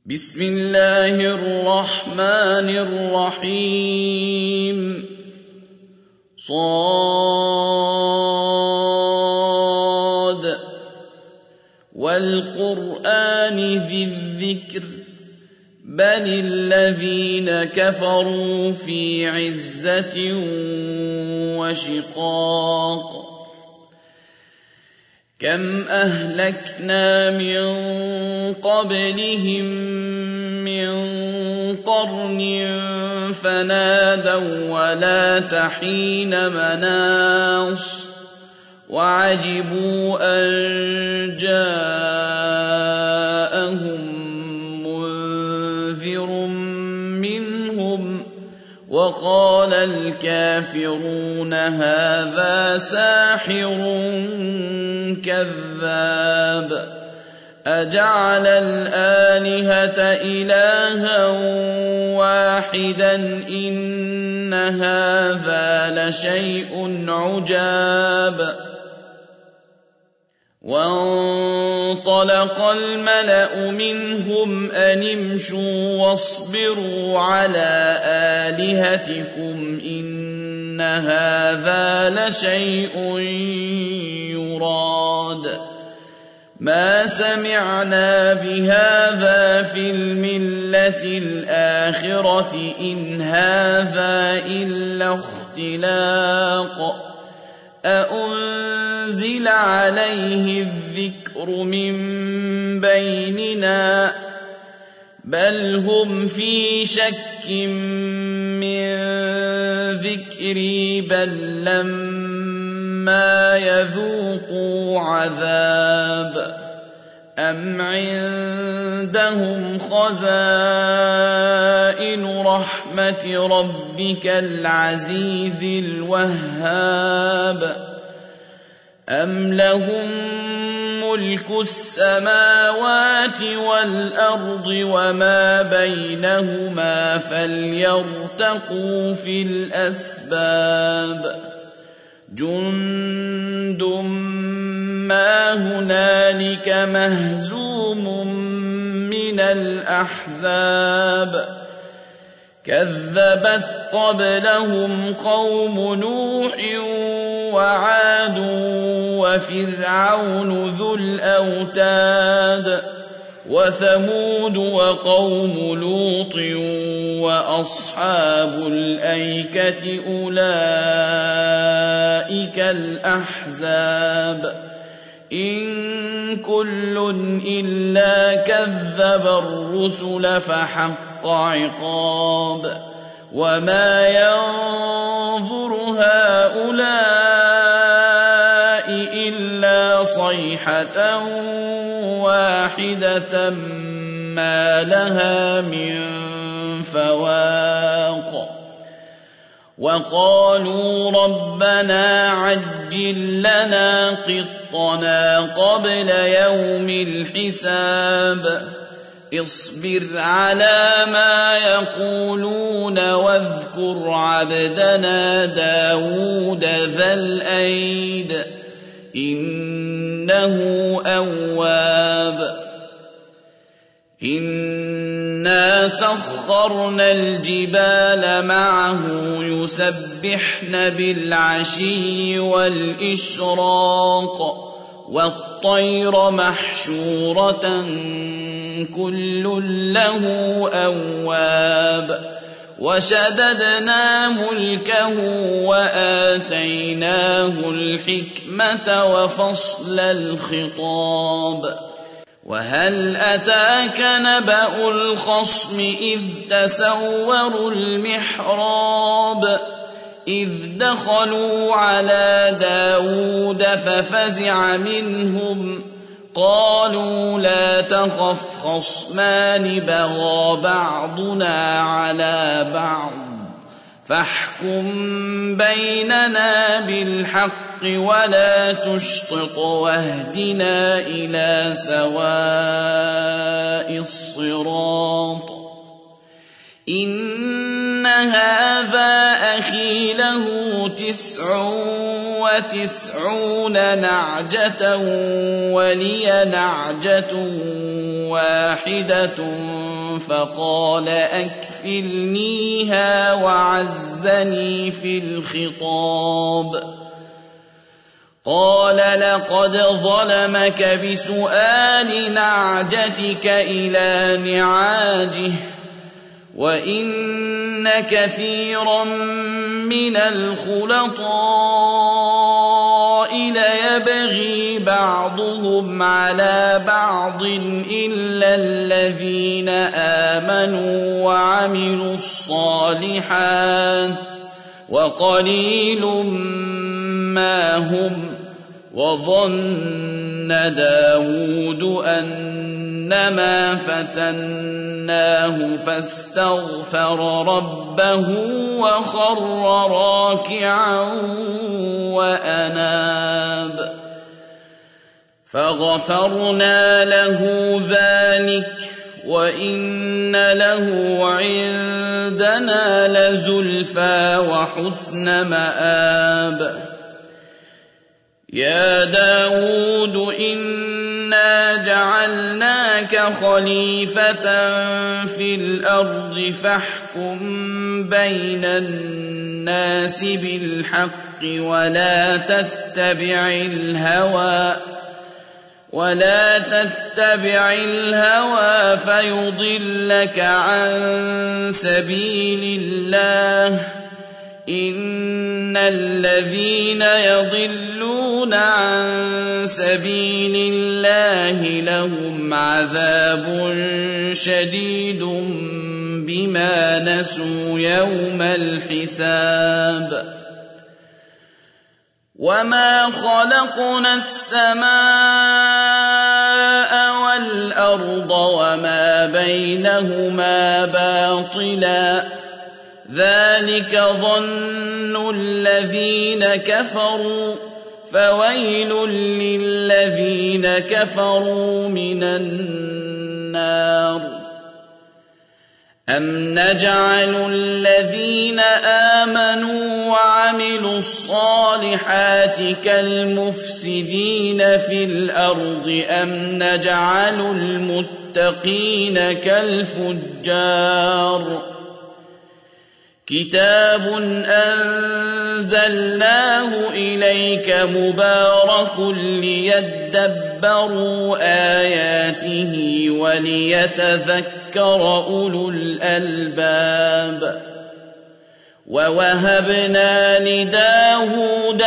بسم الله الرحمن الرحيم صاد والقرآن ذي الذكر بل الذين كفروا في عزة وشقاق كم أهلكنا من قبلهم من قرن فنادوا ولا تحين مناص وعجبوا أن جاءهم منذر منهم وقال الكافرون هذا ساحر كذاب أجعل الآلهة إلها واحدا إن هذا لشيء عجاب وانطلق الملأ منهم أن امشوا واصبروا على آلهتكم إن هذا لشيء يراد ما سمعنا بهذا في الملة الآخرة إن هذا إلا اختلاق أأنزل عليه الذكر من بيننا بل هم في شك من ذكري بل لما يذوقوا عذاب أم عندهم خزائن رحمة ربك العزيز الوهاب أم لهم ملك السماوات والأرض وما بينهما فليرتقوا في الأسباب جند ما هنالك مهزوم من الأحزاب كذبت قبلهم قوم نوح وعاد وفرعون ذو الأوتاد وثمود وقوم لوط وأصحاب الأيكة أولئك الأحزاب إن كل إلا كذب الرسل فحق عقاب وما ينظر هؤلاء إلا صيحة واحدة ما لها من فواق وقالوا ربنا عجل لنا قطنا قبل يوم الحساب اصبر على ما يقولون واذكر عبدنا داود ذا الأيد إنه أواب إنا سخرنا الجبال معه يسبحن بالعشي والإشراق والطير محشورة كل له أواب وشددنا ملكه وآتيناه الحكمة وفصل الخطاب وهل أتاك نبأ الخصم إذ تسوروا المحراب إذ دخلوا على داود ففزع منهم قالوا لا تخف خصمان بغى بعضنا على بعض فاحكم بيننا بالحق ولا تشطط واهدنا إلى سواء الصراط إن هذا أخي له 99 نعجة ولي نعجة واحدة فقال أكفلنيها وعزني في الخطاب. قال لقد ظلمك بسؤال نعجتك إلى نعاجه وإن كثيرا من الخلطاء ليبغي بعضهم على بعض إلا الذين آمنوا وعملوا الصالحات وقليل ما هم. وظن داود أنما فتناه فاستغفر ربه وخر راكعا وأناب فغفرنا له ذلك وإن له عندنا لزلفى وحسن مآب. يا داود إنا جعلناك خليفة في الأرض فاحكم بين الناس بالحق ولا تتبع الهوى فيضلك عن سبيل الله. إن الذين يضلون عن سبيل الله لهم عذاب شديد بما نسوا يوم الحساب. وما خلقنا السماء والأرض وما بينهما باطلا ذلك ظن الذين كفروا فويل للذين كفروا من النار. أم نجعل الذين آمنوا وعملوا الصالحات كالمفسدين في الأرض أم نجعل المتقين كالفجار. كتاب أنزلناه إليك مبارك ليدبروا آياته وليتذكر أولو الألباب. ووهبنا لداود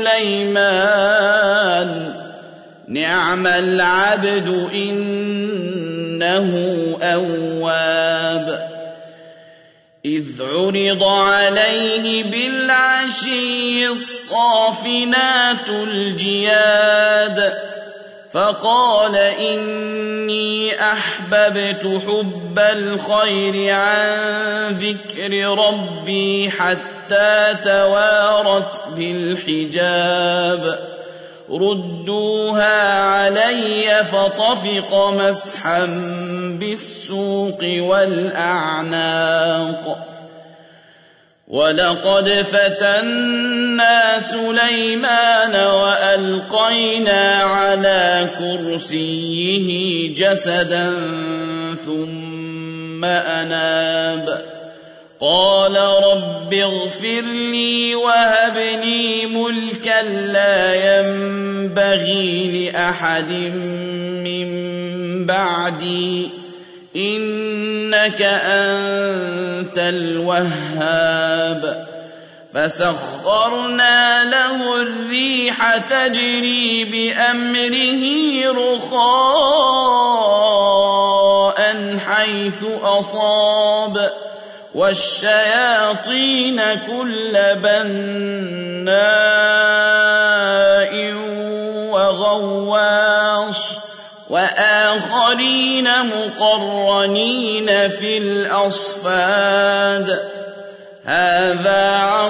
سليمان نعم العبد إنه أواب. إذ عرض عليه بالعشي الصافنات الجياد فقال إني أحببت حب الخير عن ذكر ربي حتى توارت بالحجاب. ردوها علي فطفق مسحا بالسوق والأعناق. ولقد فتنا سليمان وألقينا على كرسيه جسدا ثم أناب. قال رب اغفر لي وهب لي ملكا لا ينبغي لأحد من بعدي إنك أنت الوهاب. فسخرنا له الريح تجري بأمره رخاء حيث أصاب والشياطين كل بناء وغواص وآخرين مقرنين في الأصفاد. هذا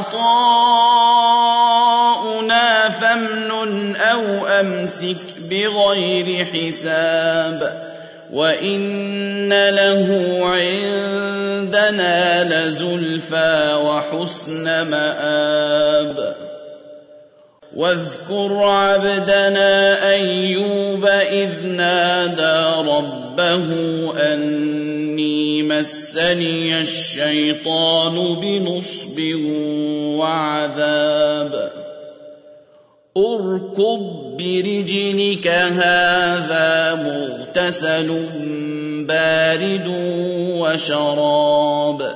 عطاؤنا فامنن أو أمسك بغير حساب وإن له عندنا عندنا لزلفى وحسن مآب واذكر عبدنا أيوب إذ نادى ربه أني مسني الشيطان بنصب وعذاب اركض برجلك هذا مغتسل بارد وشراب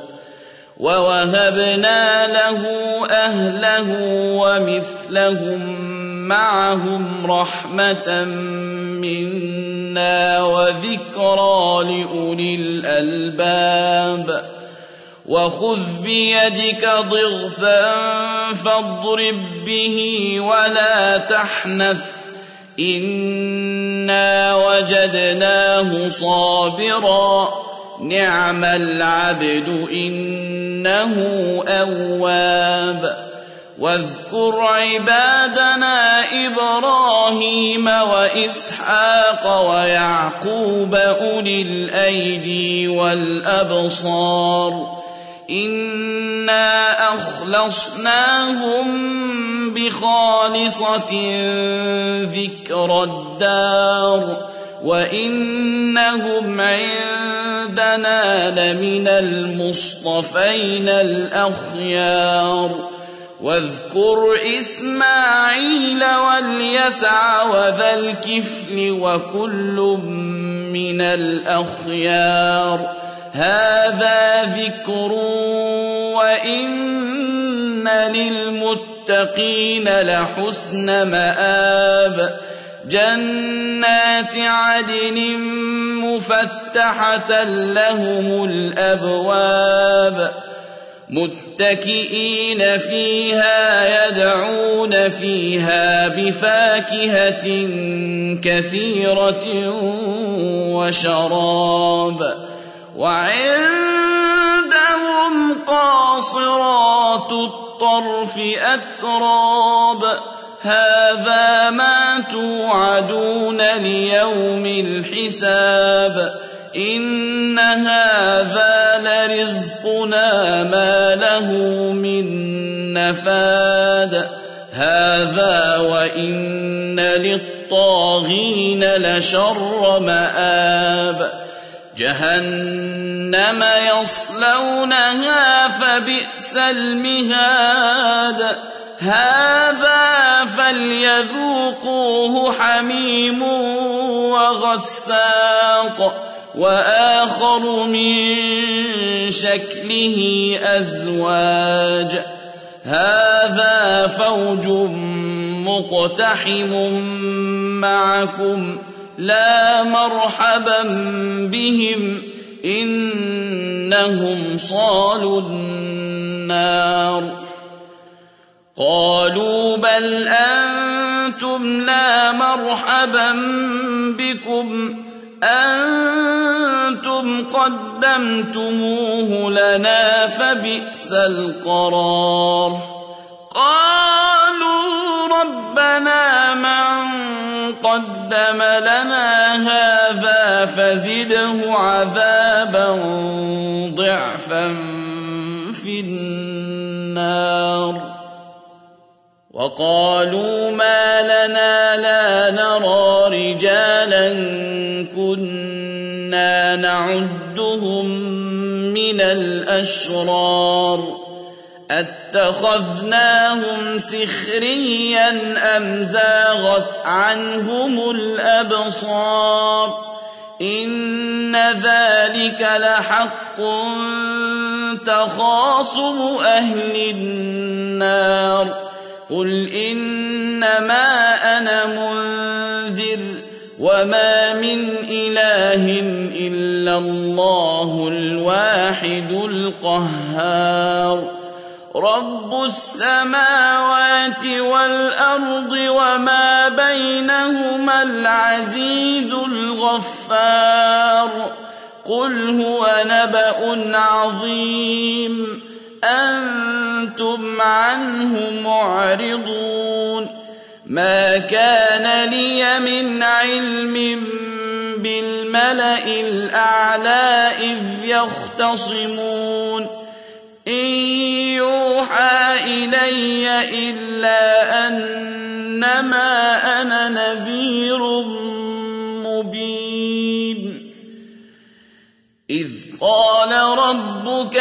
ووهبنا له أهله ومثلهم معهم رحمة منا وذكرى لأولي الألباب وخذ بيدك ضغثا فاضرب به ولا تحنث إنا وجدناه صابرا نعم العبد إنه أواب واذكر عبادنا إبراهيم وإسحاق ويعقوب أولي الأيدي والأبصار إنا أخلصناهم بخالصة ذكر الدار وإنهم عندنا لمن المصطفين الأخيار واذكر إسماعيل واليسع وذا الكفل وكل من الأخيار هذا ذكر وإن للمتقين لحسن مآب جنات عدن مفتحة لهم الأبواب متكئين فيها يدعون فيها بفاكهة كثيرة وشراب وعندهم قاصرات الطرف أتراب هذا ما توعدون ليوم الحساب إن هذا لرزقنا ما له من نفاد هذا وإن للطاغين لشر مآب جهنم يصلونها فبئس المهاد هذا فليذوقوه حميم وغساق وآخر من شكله أزواج هذا فوج مقتحم معكم لا مرحبا بهم إنهم صالوا النار قالوا بل أنتم لا مرحبا بكم أنتم قدمتموه لنا فبئس القرار قالوا ربنا من قدم لنا هذا فزده عذابا ضعفا في النار وقالوا ما لنا لا نرى رجالا كنا نعدهم من الأشرار اتخذناهم سخريا أم زاغت عنهم الأبصار إن ذلك لحق تخاصم أهل النار قل إنما أنا منذر وما من إله إلا الله الواحد القهار رب السماوات والأرض وما بينهما العزيز الغفار قل هو نبأ عظيم أنتم عنه معرضون ما كان لي من علم بالملأ الأعلى إذ يختصمون إن يوحى إلي إلا أنما أنا نذير مبين إذ قال ربك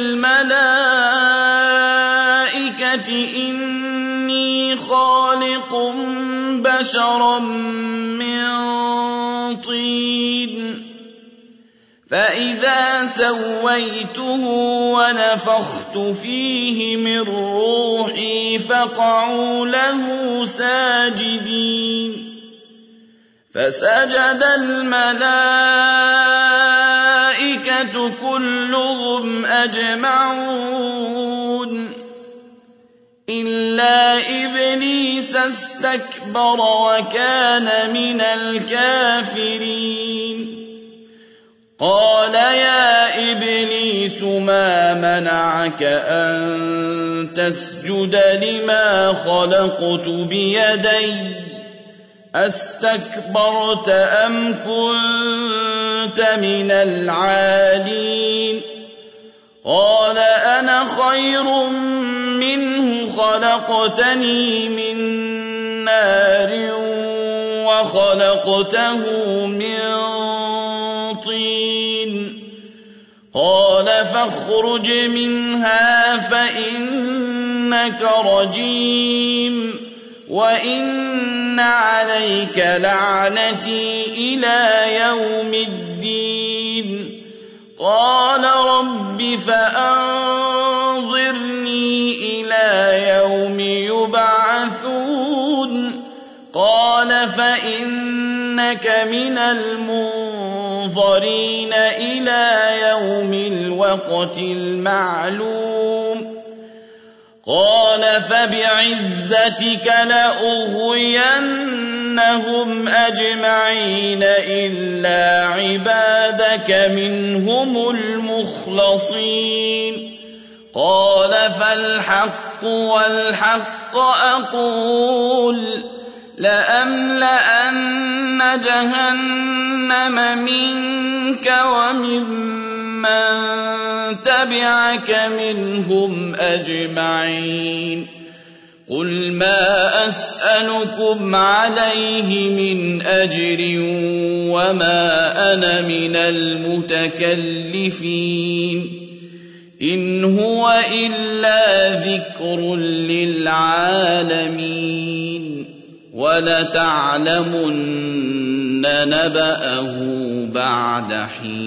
للملائكة إني خالق بشرا من طين فإذا سويته ونفخت فيه من روحي فقعوا له ساجدين فسجد الملائكة كلهم أجمعون إلا إبليس استكبر وكان من الكافرين قال يا إبليس ما منعك أن تسجد لما خلقت بيدي أستكبرت أم كنت من العالين قال أنا خير منه خلقتني من نار وخلقته من طين قال فاخرج منها فإنك رجيم وإن عليك لعنتي إلى يوم الدين قال رب فأنظرني إلى يوم يبعثون قال فإنك من المنظرين إلى يوم الوقت المعلوم قال فبعزتك لأغوينهم أجمعين إلا عبادك منهم المخلصين قال فالحق والحق أقول لأملأن جهنم منك وممن تبعك منهم أجمعين قل ما أسألكم عليه من أجر وما أنا من المتكلفين إن هو إلا ذكر للعالمين ولتعلمن نبأه بعد حين